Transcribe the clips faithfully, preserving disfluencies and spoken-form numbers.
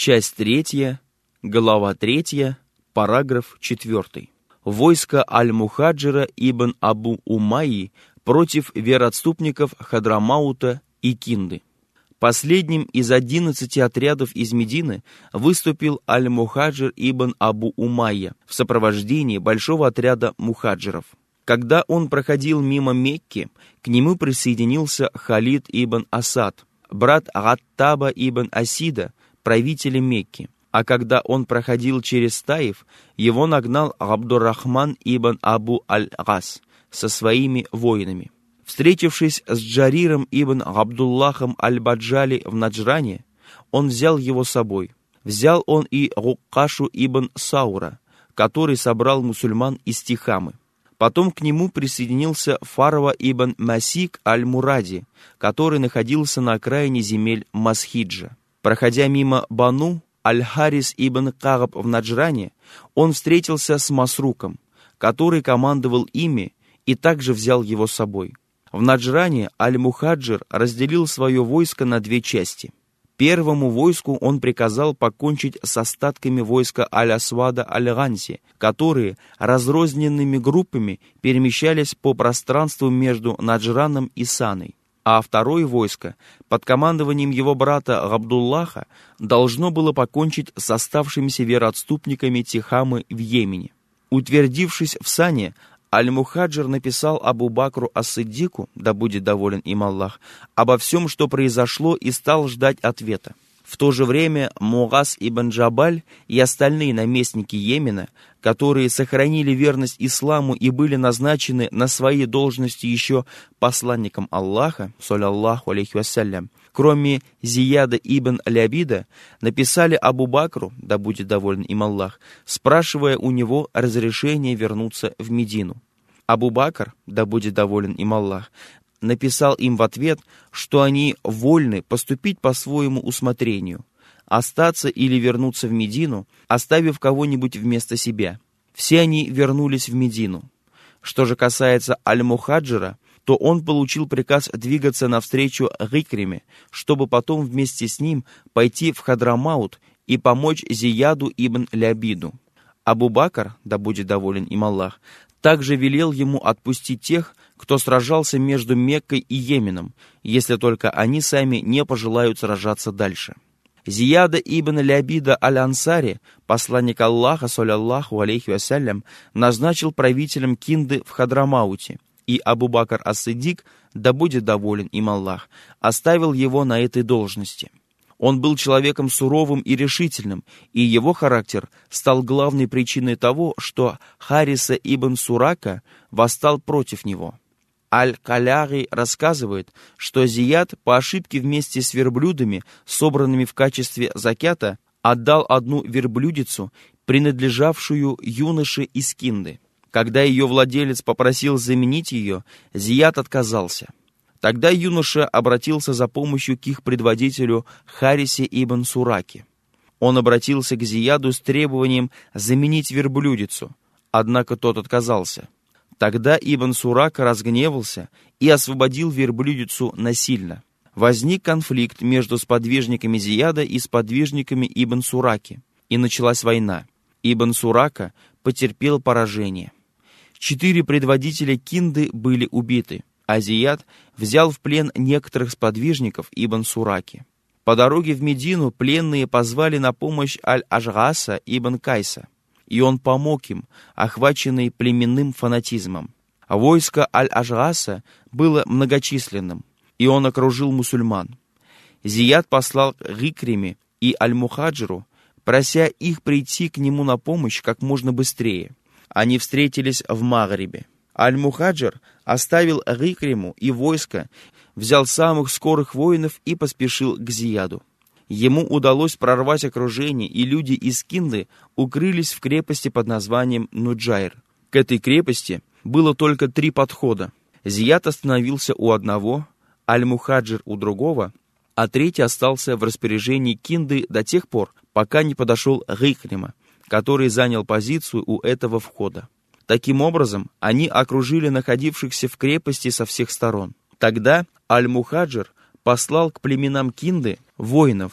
Часть третья, глава третья, параграф четвертый. Войско Аль-Мухаджира ибн Абу Умайи против вероотступников Хадрамаута и Кинды. Последним из одиннадцати отрядов из Медины выступил Аль-Мухаджир ибн Абу Умайя в сопровождении большого отряда мухаджиров. Когда он проходил мимо Мекки, к нему присоединился Халид ибн Асад, брат Гаттаба ибн Асида, правителя Мекки. А когда он проходил через Таиф, его нагнал Абдуррахман ибн Абу Аль-Гас со своими воинами. Встретившись с Джариром ибн Абдуллахом Аль-Баджали в Наджране, он взял его с собой. Взял он и Гуккашу ибн Саура, который собрал мусульман из Тихамы. Потом к нему присоединился Фарва ибн Масик Аль-Муради, который находился на окраине земель Масхиджа. Проходя мимо Бану, Аль-Харис ибн Кагаб в Наджране, он встретился с Масруком, который командовал ими, и также взял его с собой. В Наджране Аль-Мухаджир разделил свое войско на две части. Первому войску он приказал покончить с остатками войска Аль-Асвада Аль-Ганси, которые разрозненными группами перемещались по пространству между Наджраном и Саной. А второе войско, под командованием его брата Габдуллаха, должно было покончить с оставшимися вероотступниками Тихамы в Йемене. Утвердившись в Сане, Аль-Мухаджир написал Абу Бакру ас-Сиддику, да будет доволен им Аллах, обо всем, что произошло, и стал ждать ответа. В то же время Мугаз ибн Джабаль и остальные наместники Йемена, которые сохранили верность исламу и были назначены на свои должности еще посланником Аллаха, саллаллаху алейхи вассалям, кроме Зияда ибн Лябида, написали Абу Бакру, да будет доволен им Аллах, спрашивая у него разрешение вернуться в Медину. Абу Бакр, да будет доволен им Аллах, написал им в ответ, что они вольны поступить по своему усмотрению, остаться или вернуться в Медину, оставив кого-нибудь вместо себя. Все они вернулись в Медину. Что же касается Аль-Мухаджира, то он получил приказ двигаться навстречу Гикриме, чтобы потом вместе с ним пойти в Хадрамаут и помочь Зияду ибн Лябиду. Абу Бакр, да будет доволен им Аллах, также велел ему отпустить тех, кто сражался между Меккой и Йеменом, если только они сами не пожелают сражаться дальше. Зияда ибн Лябида аль-Ансари, посланник Аллаха, саллаллаху алейхи вассалям, назначил правителем Кинды в Хадрамауте, и Абу Бакр ас-Сиддик, да будет доволен им Аллах, оставил его на этой должности. Он был человеком суровым и решительным, и его характер стал главной причиной того, что Хариса ибн Сурака восстал против него. Аль-Каляри рассказывает, что Зияд по ошибке вместе с верблюдами, собранными в качестве закята, отдал одну верблюдицу, принадлежавшую юноше из Кинды. Когда ее владелец попросил заменить ее, Зияд отказался. Тогда юноша обратился за помощью к их предводителю Харисе ибн Сураке. Он обратился к Зияду с требованием заменить верблюдицу, однако тот отказался. Тогда Ибн Сурака разгневался и освободил верблюдицу насильно. Возник конфликт между сподвижниками Зияда и сподвижниками Ибн Сураки, и началась война. Ибн Сурака потерпел поражение. Четыре предводителя Кинды были убиты, а Зияд взял в плен некоторых сподвижников Ибн Сураки. По дороге в Медину пленные позвали на помощь Аль-Ажгаса ибн Кайса, и он помог им, охваченный племенным фанатизмом. А войско Аль-Ажгаса было многочисленным, и он окружил мусульман. Зияд послал к Гикриме и Аль-Мухаджиру, прося их прийти к нему на помощь как можно быстрее. Они встретились в Магрибе. Аль-Мухаджир оставил Гикриму и войско, взял самых скорых воинов и поспешил к Зияду. Ему удалось прорвать окружение, и люди из Кинды укрылись в крепости под названием Нуджайр. К этой крепости было только три подхода. Зияд остановился у одного, Аль-Мухаджир у другого, а третий остался в распоряжении Кинды до тех пор, пока не подошел Гикрима, который занял позицию у этого входа. Таким образом, они окружили находившихся в крепости со всех сторон. Тогда Аль-Мухаджир послал к племенам Кинды воинов,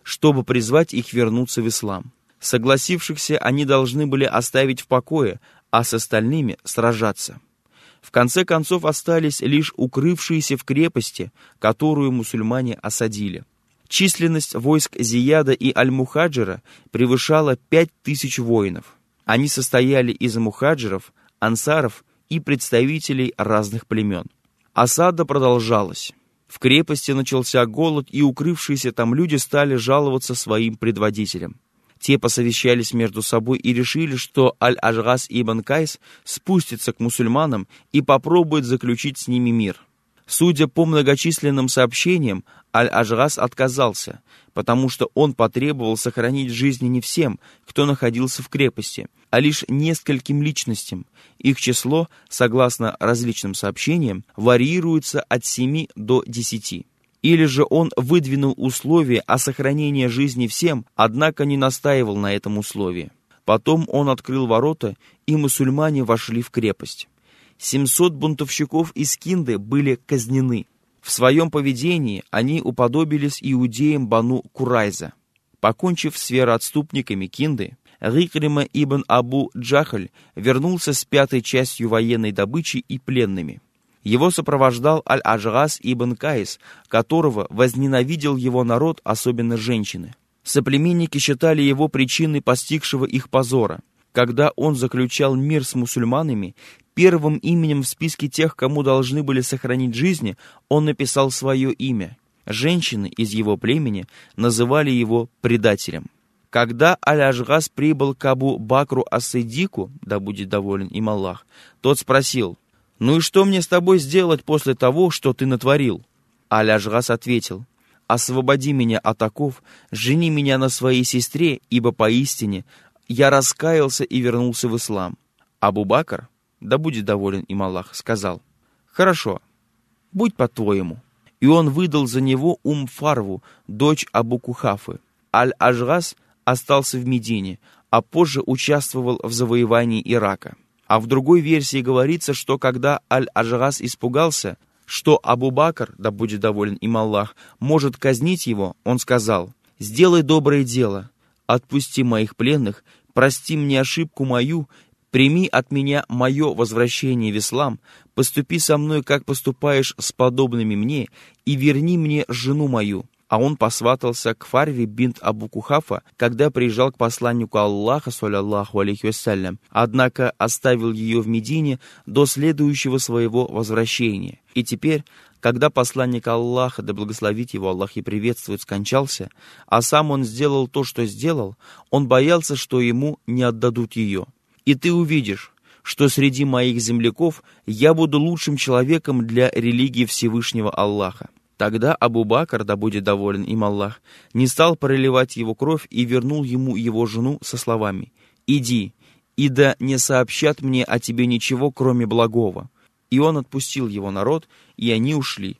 чтобы призвать их вернуться в ислам. Согласившихся они должны были оставить в покое, а с остальными сражаться. В конце концов остались лишь укрывшиеся в крепости, которую мусульмане осадили. Численность войск Зияда и Аль-Мухаджира превышала пять тысяч воинов. Они состояли из мухаджиров, ансаров и представителей разных племен. Осада продолжалась. В крепости начался голод, и укрывшиеся там люди стали жаловаться своим предводителям. Те посовещались между собой и решили, что Аль-Ажгас ибн Кайс спустится к мусульманам и попробует заключить с ними мир. Судя по многочисленным сообщениям, Аль-Ажгас отказался, потому что он потребовал сохранить жизни не всем, кто находился в крепости, а лишь нескольким личностям. Их число, согласно различным сообщениям, варьируется от семи до десяти. Или же он выдвинул условие о сохранении жизни всем, однако не настаивал на этом условии. Потом он открыл ворота, и мусульмане вошли в крепость. семьсот бунтовщиков из Кинды были казнены. В своем поведении они уподобились иудеям Бану Курайза. Покончив с вероотступниками Кинды, Рикрима ибн Абу Джахаль вернулся с пятой частью военной добычи и пленными. Его сопровождал Аль-Ажгас ибн Кайс, которого возненавидел его народ, особенно женщины. Соплеменники считали его причиной постигшего их позора. Когда он заключал мир с мусульманами, первым именем в списке тех, кому должны были сохранить жизни, он написал свое имя. Женщины из его племени называли его предателем. Когда Аль-Ажгас прибыл к Абу Бакру ас-Сиддику, да будет доволен им Аллах, тот спросил: «Ну и что мне с тобой сделать после того, что ты натворил?» Аль-Ажгас ответил: «Освободи меня от оков, жени меня на своей сестре, ибо поистине я раскаялся и вернулся в ислам». Абу Бакр, да будет доволен им Аллах, сказал: «Хорошо, будь по-твоему». И он выдал за него Ум-Фарву, дочь Абу Кухафы. Аль-Ажгас остался в Медине, а позже участвовал в завоевании Ирака. А в другой версии говорится, что когда Аль-Ажгас испугался, что Абу Бакр, да будет доволен им Аллах, может казнить его, он сказал: «Сделай доброе дело, отпусти моих пленных, прости мне ошибку мою, прими от меня мое возвращение в ислам, поступи со мной, как поступаешь с подобными мне, и верни мне жену мою». А он посватался к Фарве бинт Абу Кухафа, когда приезжал к посланнику Аллаха, саллаллаху алейхи вассалям, однако оставил ее в Медине до следующего своего возвращения. И теперь, когда посланник Аллаха, да благословит его Аллах и приветствует, скончался, а сам он сделал то, что сделал, он боялся, что ему не отдадут ее. «И ты увидишь, что среди моих земляков я буду лучшим человеком для религии Всевышнего Аллаха». Тогда Абу Бакр, да будет доволен им Аллах, не стал проливать его кровь и вернул ему его жену со словами: «Иди, и да не сообщат мне о тебе ничего, кроме благого». И он отпустил его народ, и они ушли.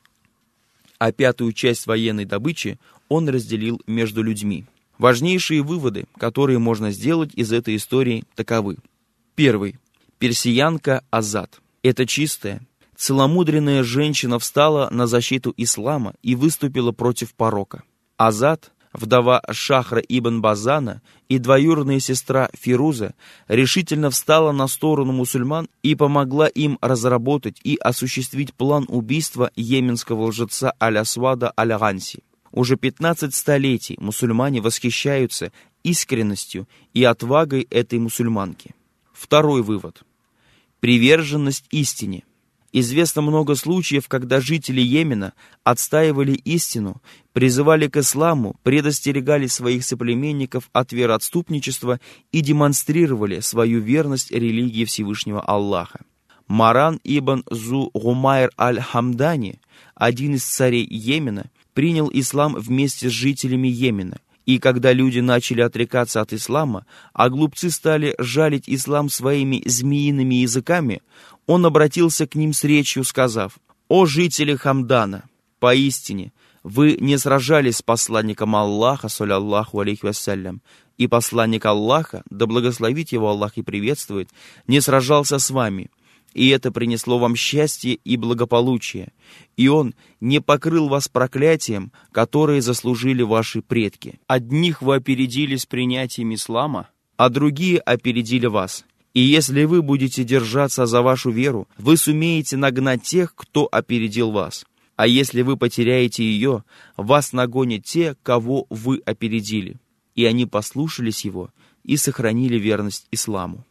А пятую часть военной добычи он разделил между людьми. Важнейшие выводы, которые можно сделать из этой истории, таковы. Первый. Персиянка Азад. Это чистая, целомудренная женщина встала на защиту ислама и выступила против порока. Азад, вдова Шахра ибн Базана и двоюродная сестра Фируза, решительно встала на сторону мусульман и помогла им разработать и осуществить план убийства йеменского лжеца Аль-Асвада Аль-Ганси. Уже пятнадцать столетий мусульмане восхищаются искренностью и отвагой этой мусульманки. Второй вывод. Приверженность истине. Известно много случаев, когда жители Йемена отстаивали истину, призывали к исламу, предостерегали своих соплеменников от вероотступничества и демонстрировали свою верность религии Всевышнего Аллаха. Маран ибн Зу-Гумайр аль-Хамдани, один из царей Йемена, принял ислам вместе с жителями Йемена. И когда люди начали отрекаться от ислама, а глупцы стали жалить ислам своими змеиными языками, он обратился к ним с речью, сказав: «О жители Хамдана, поистине, вы не сражались с посланником Аллаха, саллаллаху алейхи вассалям, и посланник Аллаха, да благословит его Аллах и приветствует, не сражался с вами. и это принесло вам счастье и благополучие, и Он не покрыл вас проклятием, которое заслужили ваши предки. Одних вы опередили с принятием ислама, а другие опередили вас. И если вы будете держаться за вашу веру, вы сумеете нагнать тех, кто опередил вас. А если вы потеряете ее, вас нагонят те, кого вы опередили. И они послушались его и сохранили верность исламу.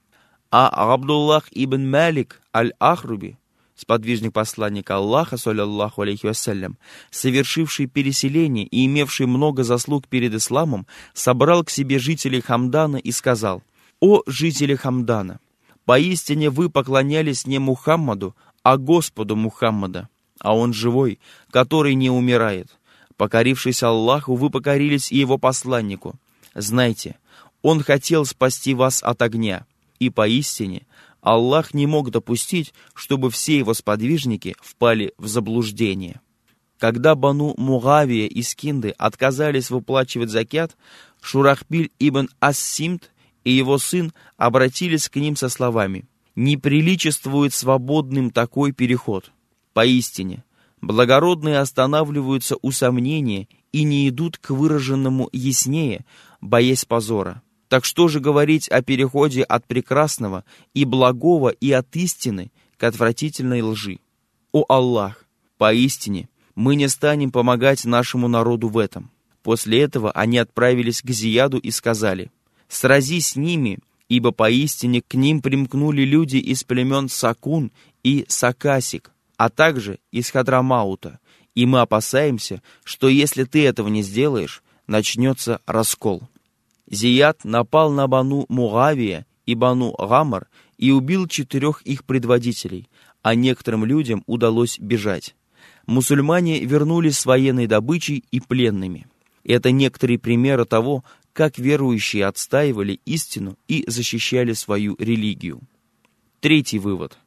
А Абдуллах ибн Малик аль-Ахруби, сподвижник посланника Аллаха, саллаллаху алейхи вассалям, совершивший переселение и имевший много заслуг перед исламом, собрал к себе жителей Хамдана и сказал: «О жители Хамдана, поистине вы поклонялись не Мухаммаду, а Господу Мухаммада, а Он живой, который не умирает. Покорившись Аллаху, вы покорились и Его посланнику. Знайте, Он хотел спасти вас от огня, и поистине Аллах не мог допустить, чтобы все Его сподвижники впали в заблуждение». Когда Бану Мугавия из Кинды отказались выплачивать закят, Шурахбиль ибн Ас-Симт и его сын обратились к ним со словами: «Не приличествует свободным такой переход. Поистине, благородные останавливаются у сомнения и не идут к выраженному яснее, боясь позора. Так что же говорить о переходе от прекрасного и благого и от истины к отвратительной лжи? О Аллах, поистине, мы не станем помогать нашему народу в этом». После этого они отправились к Зияду и сказали: «Сразись с ними, ибо поистине к ним примкнули люди из племен Сакун и Сакасик, а также из Хадрамаута, и мы опасаемся, что если ты этого не сделаешь, начнется раскол». Зияд напал на Бану Мугавия и Бану Гамар и убил четырех их предводителей, а некоторым людям удалось бежать. Мусульмане вернулись с военной добычей и пленными. Это некоторые примеры того, как верующие отстаивали истину и защищали свою религию. Третий вывод.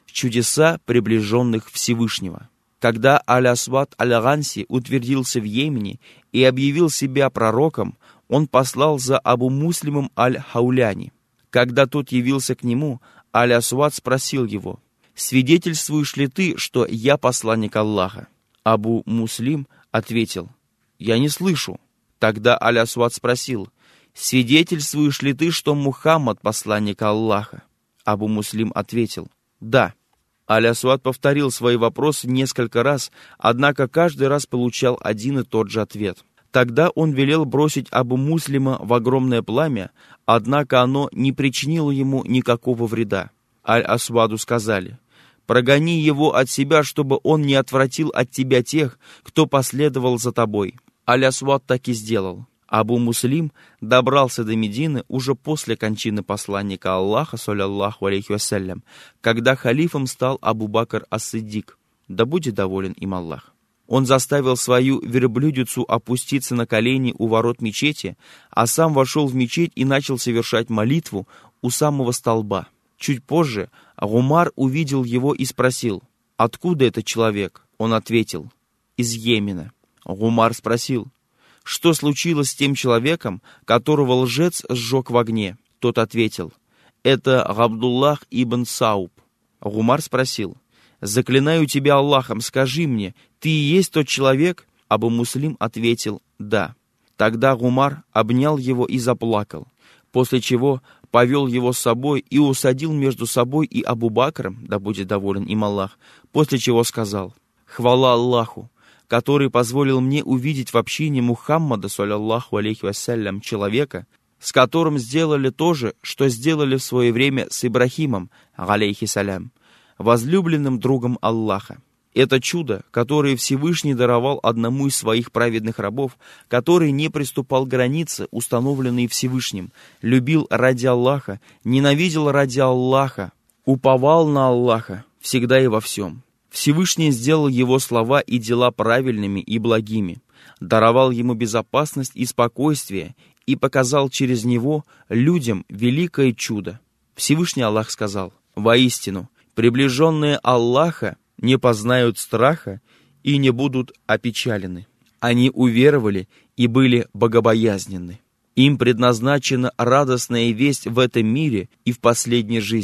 Чудеса приближенных Всевышнего. Когда Аль-Асвад Аль-Ганси утвердился в Йемене и объявил себя пророком, он послал за Абу Муслимом Аль-Хауляни. Когда тот явился к нему, Аль-Асвад спросил его: «Свидетельствуешь ли ты, что я посланник Аллаха?» Абу Муслим ответил: «Я не слышу». Тогда Аль-Асвад спросил: «Свидетельствуешь ли ты, что Мухаммад посланник Аллаха?» Абу Муслим ответил: «Да». Аль-Асвад повторил свои вопросы несколько раз, однако каждый раз получал один и тот же ответ. Тогда он велел бросить Абу Муслима в огромное пламя, однако оно не причинило ему никакого вреда. Аль-Асваду сказали: «Прогони его от себя, чтобы он не отвратил от тебя тех, кто последовал за тобой». Аль-Асвад так и сделал. Абу Муслим добрался до Медины уже после кончины посланника Аллаха, саллаллаху алейхи вассалям, когда халифом стал Абу Бакр ас-Сиддик, да будет доволен им Аллах. Он заставил свою верблюдицу опуститься на колени у ворот мечети, а сам вошел в мечеть и начал совершать молитву у самого столба. Чуть позже Умар увидел его и спросил: «Откуда этот человек?» Он ответил: «Из Йемена». Умар спросил: «Что случилось с тем человеком, которого лжец сжег в огне?» Тот ответил: «Это Абдуллах ибн Сауб». Умар спросил: «Заклинаю тебя Аллахом, скажи мне, ты и есть тот человек?» Абу Муслим ответил: «Да». Тогда Умар обнял его и заплакал, после чего повел его с собой и усадил между собой и Абу Бакром, да будет доволен им Аллах, после чего сказал: «Хвала Аллаху, который позволил мне увидеть в общине Мухаммада, саллаллаху алейхи вассалям, человека, с которым сделали то же, что сделали в свое время с Ибрахимом, алейхи салям, возлюбленным другом Аллаха. Это чудо, которое Всевышний даровал одному из своих праведных рабов, который не приступал к границе, установленные Всевышним, любил ради Аллаха, ненавидел ради Аллаха, уповал на Аллаха всегда и во всем. Всевышний сделал его слова и дела правильными и благими, даровал ему безопасность и спокойствие и показал через него людям великое чудо. Всевышний Аллах сказал: «Воистину, приближенные Аллаха не познают страха и не будут опечалены. Они уверовали и были богобоязненны. Им предназначена радостная весть в этом мире и в последней жизни.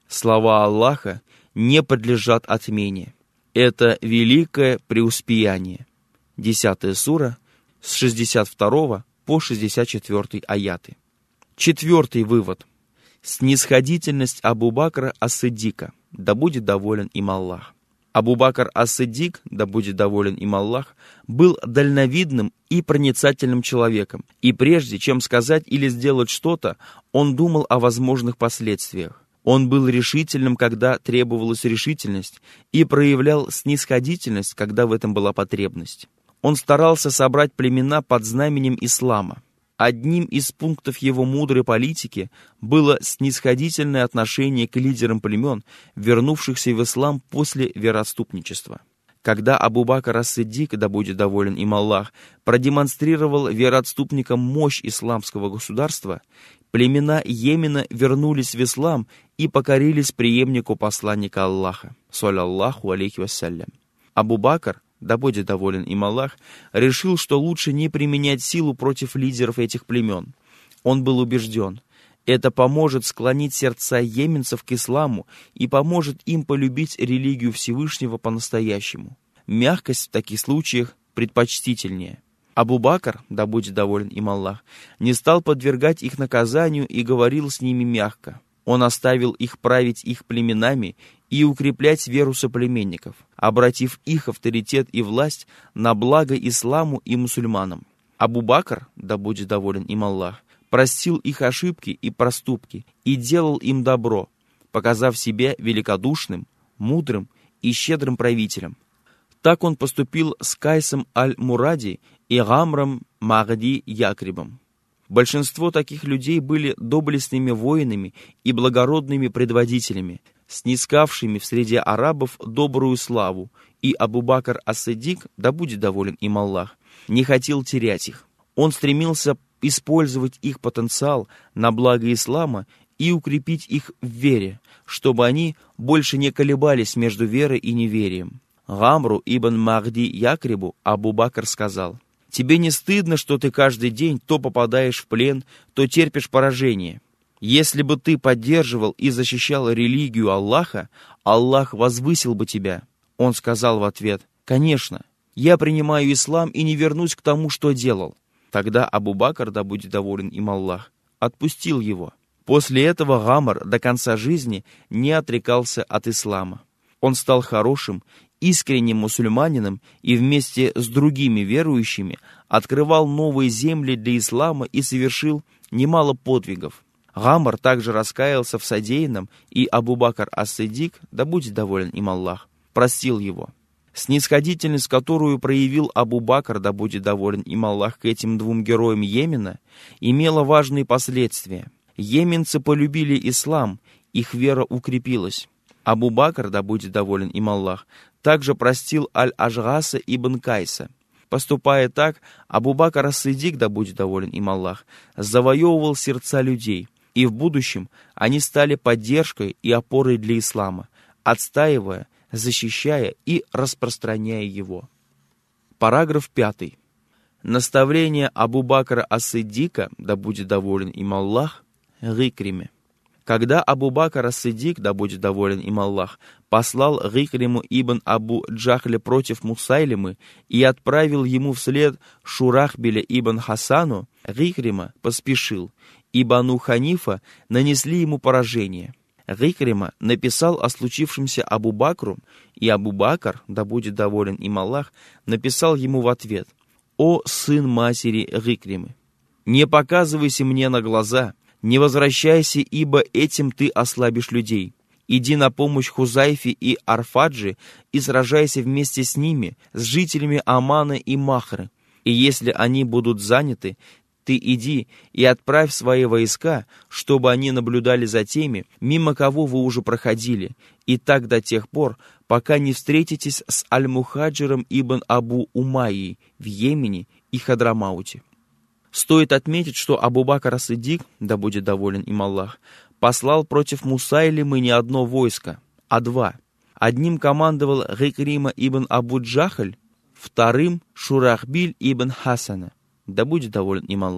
Слова Аллаха не подлежат отмене. Это великое преуспеяние. Десятая сура, с шестьдесят второго по шестьдесят четвёртый аяты. Четвертый вывод. Снисходительность Абу Бакра ас-Сиддика, да будет доволен им Аллах. Абу Бакр ас-Сиддик, да будет доволен им Аллах, был дальновидным и проницательным человеком, и прежде чем сказать или сделать что-то, он думал о возможных последствиях. Он был решительным, когда требовалась решительность, и проявлял снисходительность, когда в этом была потребность. Он старался собрать племена под знаменем ислама. Одним из пунктов его мудрой политики было снисходительное отношение к лидерам племен, вернувшихся в ислам после вероотступничества. Когда Абу Бакр ас-Сиддик, да будет доволен им Аллах, продемонстрировал вероотступникам мощь исламского государства, племена Йемена вернулись в ислам и покорились преемнику посланника Аллаха, саллаллаху алейхи вассалям. Абу Бакр, да будет доволен им Аллах, решил, что лучше не применять силу против лидеров этих племен. Он был убежден, это поможет склонить сердца йеменцев к исламу и поможет им полюбить религию Всевышнего по-настоящему. Мягкость в таких случаях предпочтительнее. Абу Бакр, да будет доволен им Аллах, не стал подвергать их наказанию и говорил с ними мягко. Он оставил их править их племенами и укреплять веру соплеменников, обратив их авторитет и власть на благо исламу и мусульманам. Абу Бакр, да будет доволен им Аллах, простил их ошибки и проступки и делал им добро, показав себя великодушным, мудрым и щедрым правителем. Так он поступил с Кайсом аль-Муради и Гамром Магди Якрибом. Большинство таких людей были доблестными воинами и благородными предводителями, снискавшими в среде арабов добрую славу, и Абу Бакр ас-Сиддик, да будет доволен им Аллах, не хотел терять их. Он стремился использовать их потенциал на благо ислама и укрепить их в вере, чтобы они больше не колебались между верой и неверием. Гамру ибн Магди Якрибу Абу Бакр сказал: «Тебе не стыдно, что ты каждый день то попадаешь в плен, то терпишь поражение? Если бы ты поддерживал и защищал религию Аллаха, Аллах возвысил бы тебя». Он сказал в ответ: «Конечно, я принимаю ислам и не вернусь к тому, что делал». Тогда Абу Бакр, да будет доволен им Аллах, отпустил его. После этого Гамр до конца жизни не отрекался от ислама. Он стал хорошим, искренним мусульманином и вместе с другими верующими открывал новые земли для ислама и совершил немало подвигов. Гамр также раскаялся в содеянном, и Абу Бакр ас-Сиддик, да будет доволен им Аллах, простил его. Снисходительность, которую проявил Абу Бакр, да будет доволен им Аллах, к этим двум героям Йемена, имела важные последствия. Йеменцы полюбили ислам, их вера укрепилась. Абу Бакр, да будет доволен им Аллах, также простил Аль-Ажгаса ибн Кайса. Поступая так, Абу Бакр ас-Сиддик, да будет доволен им Аллах, завоевывал сердца людей, и в будущем они стали поддержкой и опорой для ислама, отстаивая, защищая и распространяя его. Параграф пятый. Наставление Абу Бакра ас-Сиддика, да будет доволен им Аллах, Гикриме. Когда Абу Бакр ас-Сиддик, да будет доволен им Аллах, послал Гикриму ибн Абу Джахля против Мусайлимы и отправил ему вслед Шурахбиля ибн Хасану, Гикрима поспешил, и Бану Ханифа нанесли ему поражение. Гикрима написал о случившемся Абу Бакру, и Абу Бакр, да будет доволен им Аллах, написал ему в ответ: «О сын матери Гикримы, не показывайся мне на глаза, не возвращайся, ибо этим ты ослабишь людей. Иди на помощь Хузайфе и Арфаджи и сражайся вместе с ними, с жителями Амана и Махры. И если они будут заняты, ты иди и отправь свои войска, чтобы они наблюдали за теми, мимо кого вы уже проходили, и так до тех пор, пока не встретитесь с Аль-Мухаджиром ибн Абу Умайей в Йемене и Хадрамауте». Стоит отметить, что Абу Бакр ас-Сиддик, да будет доволен им Аллах, послал против Мусайлимы не одно войско, а два. Одним командовал Гикрима ибн Абу Джахль, вторым Шурахбиль ибн Хасана, да будет доволен им Аллах.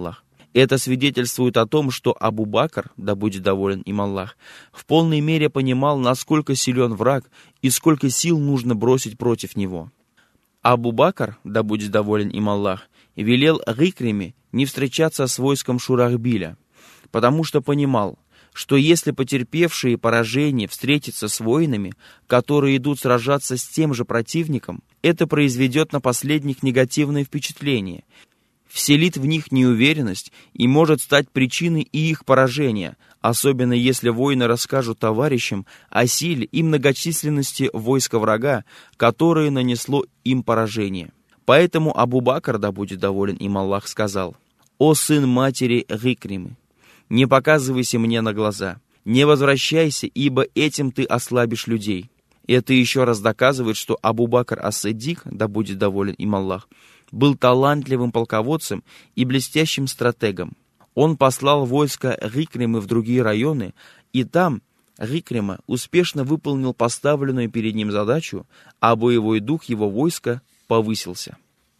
Это свидетельствует о том, что Абу Бакр, да будет доволен им Аллах, в полной мере понимал, насколько силен враг и сколько сил нужно бросить против него. Абу Бакр, да будет доволен им Аллах, велел Гикриме не встречаться с войском Шурахбиля, потому что понимал, что если потерпевшие поражение встретятся с воинами, которые идут сражаться с тем же противником, это произведет на последних негативное впечатление, вселит в них неуверенность и может стать причиной и их поражения, особенно если воины расскажут товарищам о силе и многочисленности войска врага, которое нанесло им поражение. Поэтому Абу Бакр, да будет доволен им Аллах, сказал: «О сын матери Гикримы, не показывайся мне на глаза, не возвращайся, ибо этим ты ослабишь людей». Это еще раз доказывает, что Абу Бакр ас-Сиддик, да будет доволен им Аллах, был талантливым полководцем и блестящим стратегом. Он послал войско Гикримы в другие районы, и там Гикрима успешно выполнил поставленную перед ним задачу, а боевой дух его войска повысился.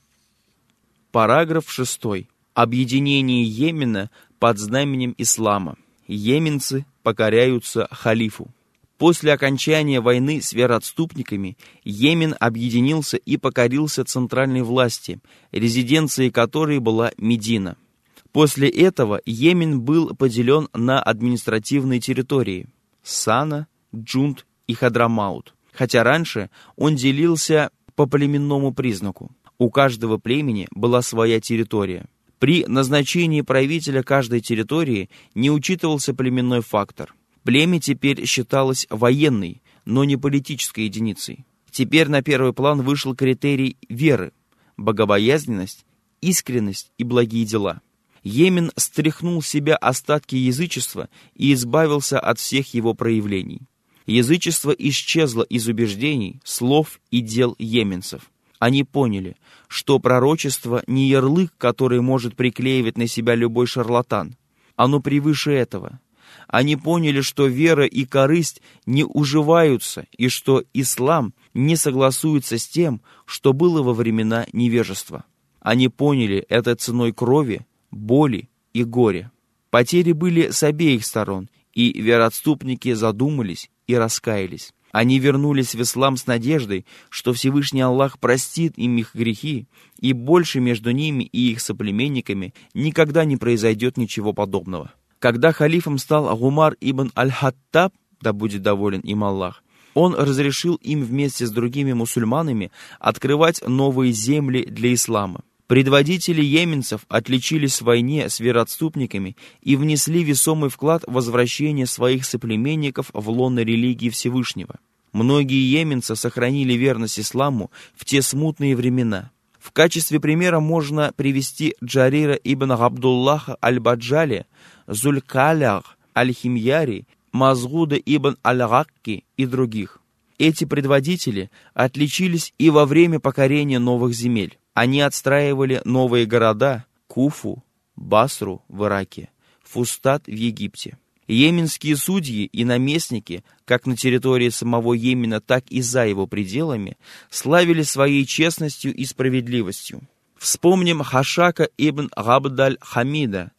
Параграф шестой. Объединение Йемена под знаменем ислама. Йеменцы покоряются халифу. После окончания войны с вероотступниками Йемен объединился и покорился центральной власти, резиденцией которой была Медина. После этого Йемен был поделен на административные территории – Сана, Джунд и Хадрамаут, хотя раньше он делился по племенному признаку. У каждого племени была своя территория. При назначении правителя каждой территории не учитывался племенной фактор. Племя теперь считалось военной, но не политической единицей. Теперь на первый план вышел критерий веры, богобоязненность, искренность и благие дела. Йемен стряхнул с себя остатки язычества и избавился от всех его проявлений. Язычество исчезло из убеждений, слов и дел йеменцев. Они поняли, что пророчество не ярлык, который может приклеивать на себя любой шарлатан. Оно превыше этого. Они поняли, что вера и корысть не уживаются, и что ислам не согласуется с тем, что было во времена невежества. Они поняли это ценой крови, боли и горя. Потери были с обеих сторон, и вероотступники задумались и раскаялись. Они вернулись в ислам с надеждой, что Всевышний Аллах простит им их грехи, и больше между ними и их соплеменниками никогда не произойдет ничего подобного. Когда халифом стал Умар ибн аль-Хаттаб, да будет доволен им Аллах, он разрешил им вместе с другими мусульманами открывать новые земли для ислама. Предводители йеменцев отличились в войне с вероотступниками и внесли весомый вклад в возвращение своих соплеменников в лоно религии Всевышнего. Многие йеменцы сохранили верность исламу в те смутные времена. В качестве примера можно привести Джарира ибн Абдуллаха аль-Баджали, Зулькалях аль-Химьяри, Мазгуда ибн аль-Гакки и других. Эти предводители отличились и во время покорения новых земель. Они отстраивали новые города Куфу, Басру в Ираке, Фустат в Египте. Йеменские судьи и наместники, как на территории самого Йемена, так и за его пределами, славили своей честностью и справедливостью. Вспомним Хашака ибн Габд-аль-Хамида,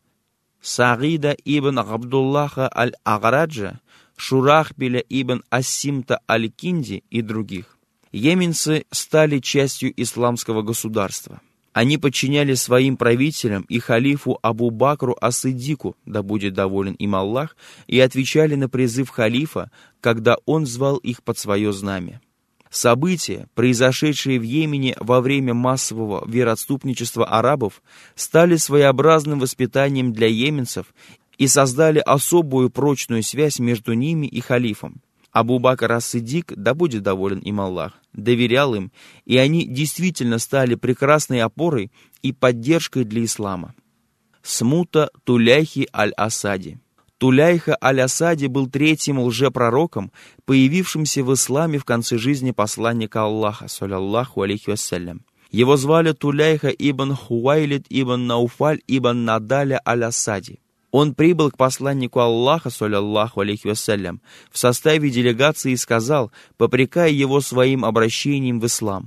Саида ибн Абдуллаха аль-Аграджа, Шурахбиля ибн Ассимта аль-Кинди и других. Йеменцы стали частью исламского государства. Они подчиняли своим правителям и халифу Абу Бакру ас-Сиддику, да будет доволен им Аллах, и отвечали на призыв халифа, когда он звал их под свое знамя. События, произошедшие в Йемене во время массового вероотступничества арабов, стали своеобразным воспитанием для йеменцев и создали особую прочную связь между ними и халифом. Абу Бакр ас-Сиддик, да будет доволен им Аллах, доверял им, и они действительно стали прекрасной опорой и поддержкой для ислама. Смута Туляйхи аль-Асади. Туляйха аль-Асади был третьим лжепророком, появившимся в исламе в конце жизни посланника Аллаха, саллаллаху алейхи вассалям. Его звали Туляйха ибн Хувайлид ибн Науфаль ибн Надаля аль-Асади. Он прибыл к посланнику Аллаха, саллаллаху алейхи вассалям, в составе делегации и сказал, попрекая его своим обращением в ислам: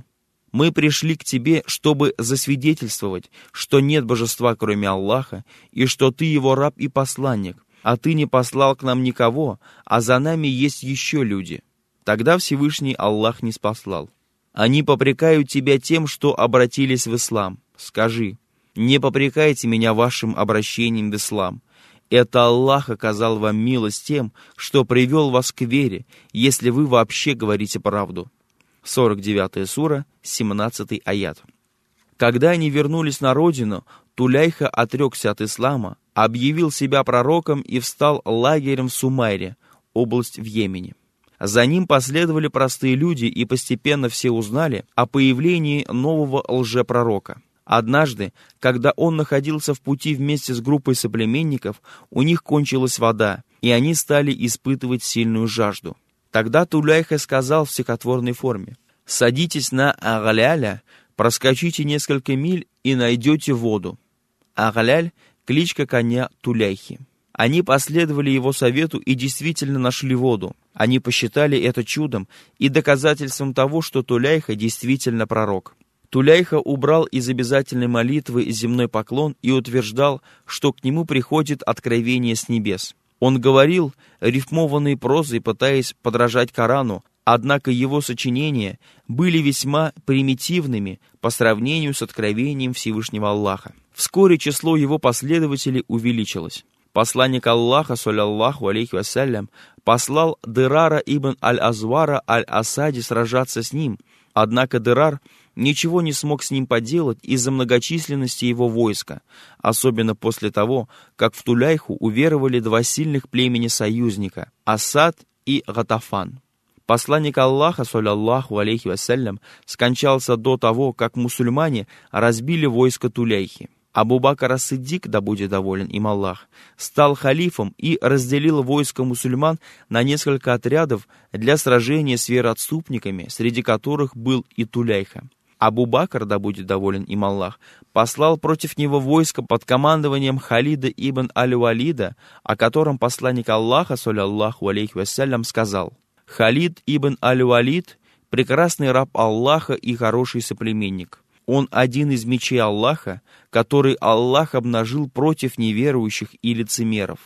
Мы пришли к тебе, чтобы засвидетельствовать, что нет божества, кроме Аллаха, и что ты его раб и посланник, а ты не послал к нам никого, а за нами есть еще люди». Тогда Всевышний Аллах не спаслал. «Они попрекают тебя тем, что обратились в ислам. Скажи: не попрекайте меня вашим обращением в ислам. Это Аллах оказал вам милость тем, что привел вас к вере, если вы вообще говорите правду». сорок девятая сура, семнадцатый аят. Когда они вернулись на родину, Туляйха отрекся от ислама, объявил себя пророком и встал лагерем в Сумайре, область в Йемене. За ним последовали простые люди, и постепенно все узнали о появлении нового лжепророка. Однажды, когда он находился в пути вместе с группой соплеменников, у них кончилась вода, и они стали испытывать сильную жажду. Тогда Туляйха сказал в стихотворной форме: «Садитесь на Агаляля, проскочите несколько миль и найдете воду». Агаляль — кличка коня Туляйхи. Они последовали его совету и действительно нашли воду. Они посчитали это чудом и доказательством того, что Туляйха действительно пророк. Туляйха убрал из обязательной молитвы земной поклон и утверждал, что к нему приходит откровение с небес. Он говорил рифмованной прозой, пытаясь подражать Корану, однако его сочинения были весьма примитивными по сравнению с откровением Всевышнего Аллаха. Вскоре число его последователей увеличилось. Посланник Аллаха, саллаллаху алейхи вассалям, послал Дырара ибн аль-Азвара аль-Асади сражаться с ним, однако Дырар ничего не смог с ним поделать из-за многочисленности его войска, особенно после того, как в Туляйху уверовали два сильных племени союзника – Асад и Гатафан. Посланник Аллаха, саллаллаху алейхи вассалям, скончался до того, как мусульмане разбили войско Туляйхи. Абу-Бакр ас-Сиддик, да будет доволен им Аллах, стал халифом и разделил войско мусульман на несколько отрядов для сражения с вероотступниками, среди которых был и Туляйха. Абу-Бакр, да будет доволен им Аллах, послал против него войско под командованием Халида ибн аль-Валида, о котором посланник Аллаха, саллаллаху алейхи вассалям, сказал: «Халид ибн аль-Валид – прекрасный раб Аллаха и хороший соплеменник. Он один из мечей Аллаха, который Аллах обнажил против неверующих и лицемеров».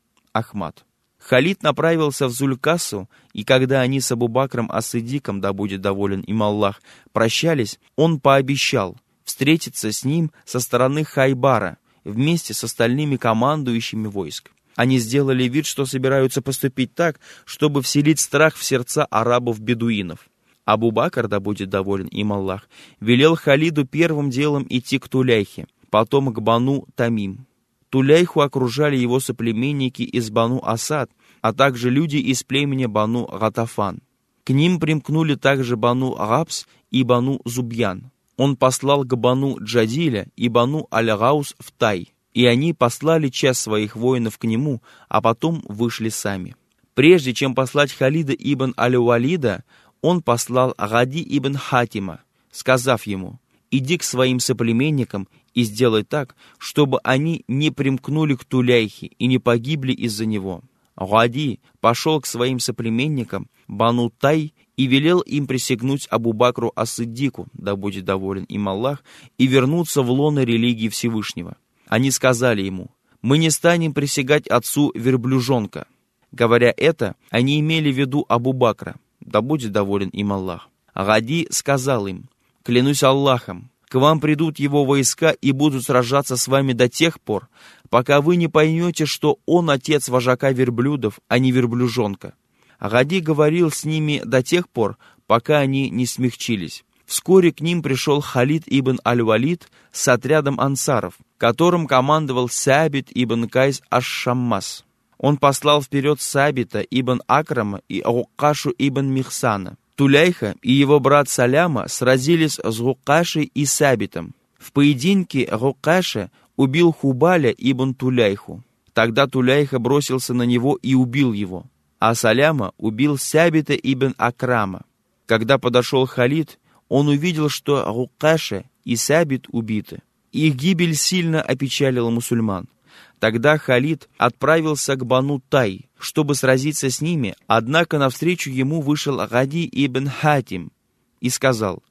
Ахмад. Халид направился в Зулькассу, и когда они с Абу-Бакром ас-Сиддиком, да будет доволен им Аллах, прощались, он пообещал встретиться с ним со стороны Хайбара вместе с остальными командующими войск. Они сделали вид, что собираются поступить так, чтобы вселить страх в сердца арабов-бедуинов. Абу-Бакр, да будет доволен им Аллах, велел Халиду первым делом идти к Туляйхе, потом к Бану Тамим. Туляйху окружали его соплеменники из Бану Асад, а также люди из племени Бану Гатафан. К ним примкнули также Бану Габс и Бану Зубьян. Он послал к Бану Джадиля и Бану Аль-Гаус в Тай, и они послали часть своих воинов к нему, а потом вышли сами. Прежде чем послать Халида ибн Аль-Валида, он послал Гади ибн Хатима, сказав ему: «Иди к своим соплеменникам и сделай так, чтобы они не примкнули к Туляйхе и не погибли из-за него». Гади пошел к своим соплеменникам Бану Тай и велел им присягнуть Абу-Бакру ас-Сиддику, да будет доволен им Аллах, и вернуться в лоно религии Всевышнего. Они сказали ему: «Мы не станем присягать отцу верблюжонка». Говоря это, они имели в виду Абу-Бакра, да будет доволен им Аллах. Гади сказал им: «Клянусь Аллахом, к вам придут его войска и будут сражаться с вами до тех пор, пока вы не поймете, что он отец вожака верблюдов, а не верблюжонка». Гади говорил с ними до тех пор, пока они не смягчились. Вскоре к ним пришел Халид ибн Аль-Валид с отрядом ансаров, которым командовал Сабит ибн Кайс аш-Шаммас. Он послал вперед Сабита ибн Акрама и Гуккашу ибн Михсана. Туляйха и его брат Саляма сразились с Гуккашей и Сабитом. В поединке Гуккаша убил Хубаля ибн Туляйху. Тогда Туляйха бросился на него и убил его, а Саляма убил Сабита ибн Акрама. Когда подошел Халид, он увидел, что Гуккаша и Сабит убиты. Их гибель сильно опечалила мусульман. Тогда Халид отправился к Бану Тай, чтобы сразиться с ними, однако навстречу ему вышел Гади ибн Хатим и сказал: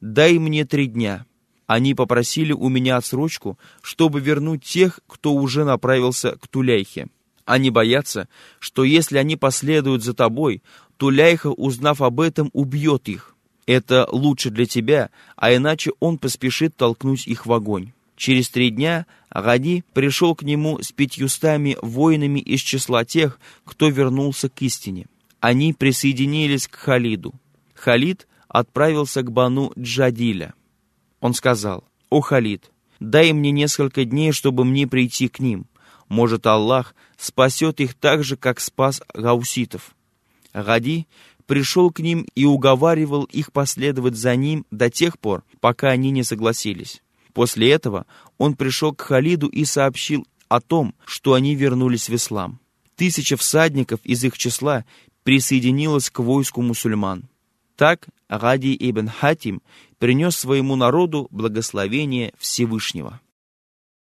дай мне три дня. Они попросили у меня отсрочку, чтобы вернуть тех, кто уже направился к Туляйхе. Они боятся, что если они последуют за тобой, Туляйха, узнав об этом, убьет их. Это лучше для тебя, а иначе он поспешит толкнуть их в огонь». Через три дня Гади пришел к нему с пятьюстами воинами из числа тех, кто вернулся к истине. Они присоединились к Халиду. Халид отправился к Бану Джадиля. Он сказал: «О Халид, дай мне несколько дней, чтобы мне прийти к ним. Может, Аллах спасет их так же, как спас гауситов». Гади пришел к ним и уговаривал их последовать за ним до тех пор, пока они не согласились. После этого он пришел к Халиду и сообщил о том, что они вернулись в ислам. Тысяча всадников из их числа присоединилась к войску мусульман. Так Гади ибн Хатим принес своему народу благословение Всевышнего.